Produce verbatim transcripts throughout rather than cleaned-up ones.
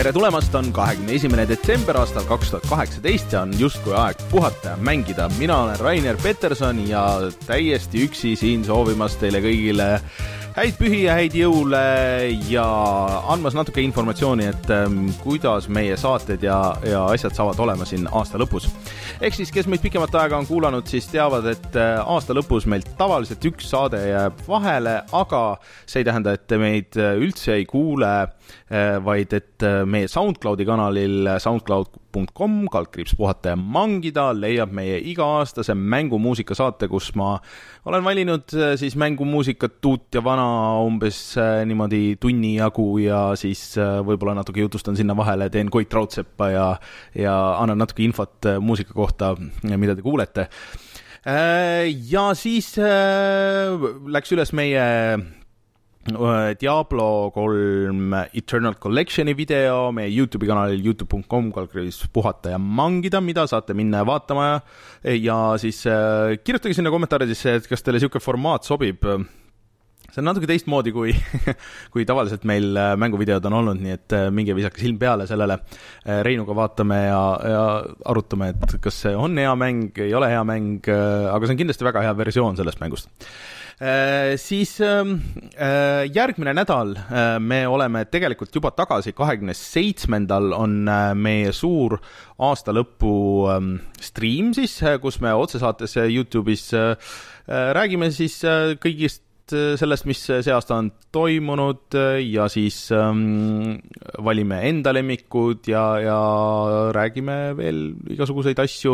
tere tulemast, on kahekümne esimene detsember aastal kaks tuhat kaheksateist ja on justkui aeg puhata ja mängida. Mina olen Rainer Peterson ja täiesti üksi siin soovimas teile kõigile häid pühi ja häid jõule ja andmas natuke informatsiooni, et ähm, kuidas meie saated ja, ja asjad saavad olema siin aasta lõpus. Ehk siis, kes meid pikemat aega on kuulanud, siis teavad, et aasta lõpus meil tavaliselt üks saade jääb vahele, aga see ei tähenda, et meid üldse ei kuule, vaid et meie SoundCloudi kanalil soundcloud punkt com kaldkriips puhata ja mangida leiab meie iga-aastase mängumuusika saate, kus ma olen valinud siis mängumuusikat tuut ja vana umbes niimoodi tunni jagu ja siis võib-olla natuke jutustan sinna vahele, teen Koit Raudseppa ja, ja annan natuke infot muusika kohta, mida te kuulete. Ja siis läks üles meie Diablo kolm Eternal Collectioni video meie YouTube'i kanalil youtube punkt com kaldkriips puhata ja mangida, mida saate minna vaatama ja, ja siis äh, kirjutage sinna kommentaaridesse, et kas teile siuke formaat sobib. See on natuke teistmoodi kui, kui tavaliselt meil mänguvideod on olnud, nii et minge visake silm peale sellele. Reinuga vaatame ja, ja arutame, et kas see on hea mäng, ei ole hea mäng, aga see on kindlasti väga hea versioon sellest mängust. Äh, siis äh, järgmine nädal äh, me oleme tegelikult juba tagasi, kahekümne seitsmendal on äh, meie suur aasta lõpu äh, stream siis, kus me otsesaates YouTube'is äh, räägime siis äh, kõigist sellest, mis see aasta on toimunud ja siis ähm, valime enda lemmikud ja, ja räägime veel igasuguseid asju.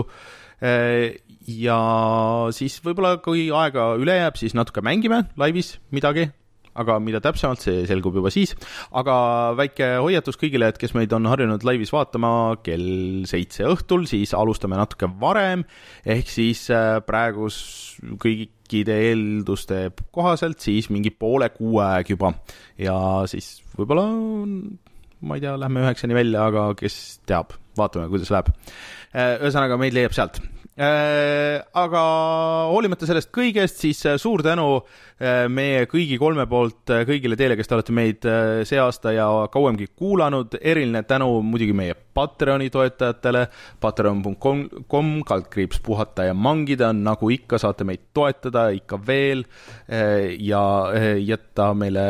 Ja siis võib-olla kui aega üle jääb, siis natuke mängime laivis midagi, aga mida täpsemalt, see selgub juba siis. Aga väike hoiatus kõigile, et kes meid on harjunud laivis vaatama kell seitse õhtul, siis alustame natuke varem, ehk siis praegu kõikide eelduste kohaselt siis mingi poole kuu aeg juba. Ja siis võib-olla, ma ei tea, lähme üheksani välja, aga kes teab, vaatame, kuidas läheb. Ühesõnaga, meid leiab sealt. Aga hoolimata sellest kõigest, siis suur tänu meie kõigi kolme poolt kõigile teile, kes te olete meid see aasta ja kauemgi kuulanud. Eriline tänu muidugi meie Patreoni toetajatele, patreon punkt com kaldkriips puhata ja mangida, nagu ikka saate meid toetada ikka veel ja jätta meile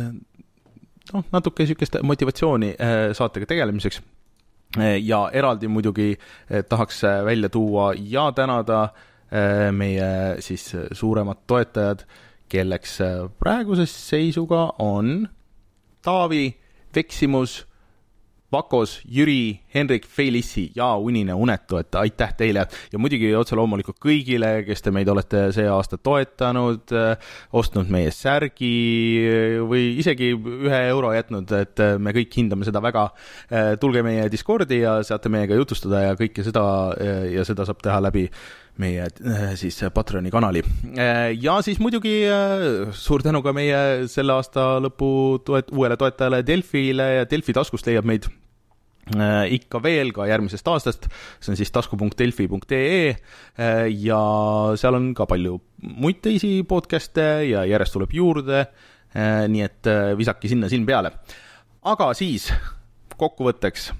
no, natuke sükest motivatsiooni saatega tegelemiseks. Ja eraldi muidugi tahaks välja tuua ja tänada meie siis suuremad toetajad, kelleks praeguses seisuga on Taavi, Veksimus, Vakos, Jüri, Henrik, Felissi ja Unine Unetu, et aitäh teile ja muidugi otse loomulikult kõigile, kes te meid olete see aasta toetanud, ostnud meie särgi või isegi ühe euro jätnud, et me kõik hindame seda väga. Tulge meie Discordi ja saate meiega jutustada ja kõike seda ja seda saab teha läbi meie siis Patreoni kanali. Ja siis muidugi suur tänu ka meie selle aasta lõpu toet, uuele toetajale Delfile ja Delfi taskust leiab meid ikka veel ka järgmisest aastast. See on siis tasku punkt delfi punkt ee ja seal on ka palju muid teisi podcaste ja järjest tuleb juurde, nii et visaki sinna silm peale. Aga siis kokkuvõtteks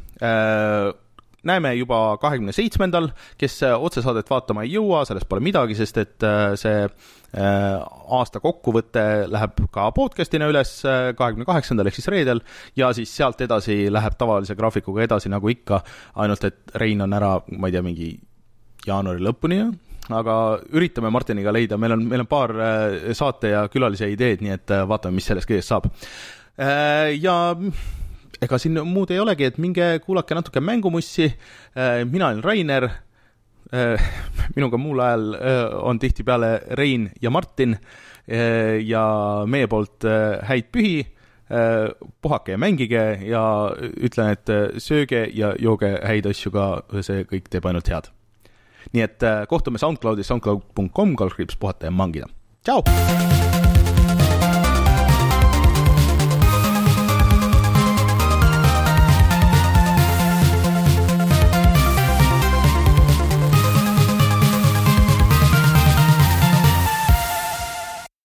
näeme juba kahekümne seitsmendal, kes otsesaadet vaatama ei jõua, sellest pole midagi, sest et see aasta kokkuvõte läheb ka podcastina üles kahekümne kaheksandal ehk siis reedel ja siis sealt edasi läheb tavalise graafikuga edasi nagu ikka, ainult et Rein on ära, ma ei tea, mingi jaanuari lõpuni, aga üritame Martiniga leida, meil on, meil on paar saate ja külalise ideed, nii et vaatame, mis sellest kõigest saab. Ja ega siin muud ei olegi, et minge kuulake natuke mängumussi. Mina olen Rainer, minuga muul ajal on tihti peale Rein ja Martin ja meie poolt häid pühi, puhake ja mängige ja ütlen, et sööge ja jooge häid asju ka, see kõik teeb ainult head. Nii et kohtume SoundCloudis soundcloud punkt com kaldkriips puhata ja mangida. Tšau!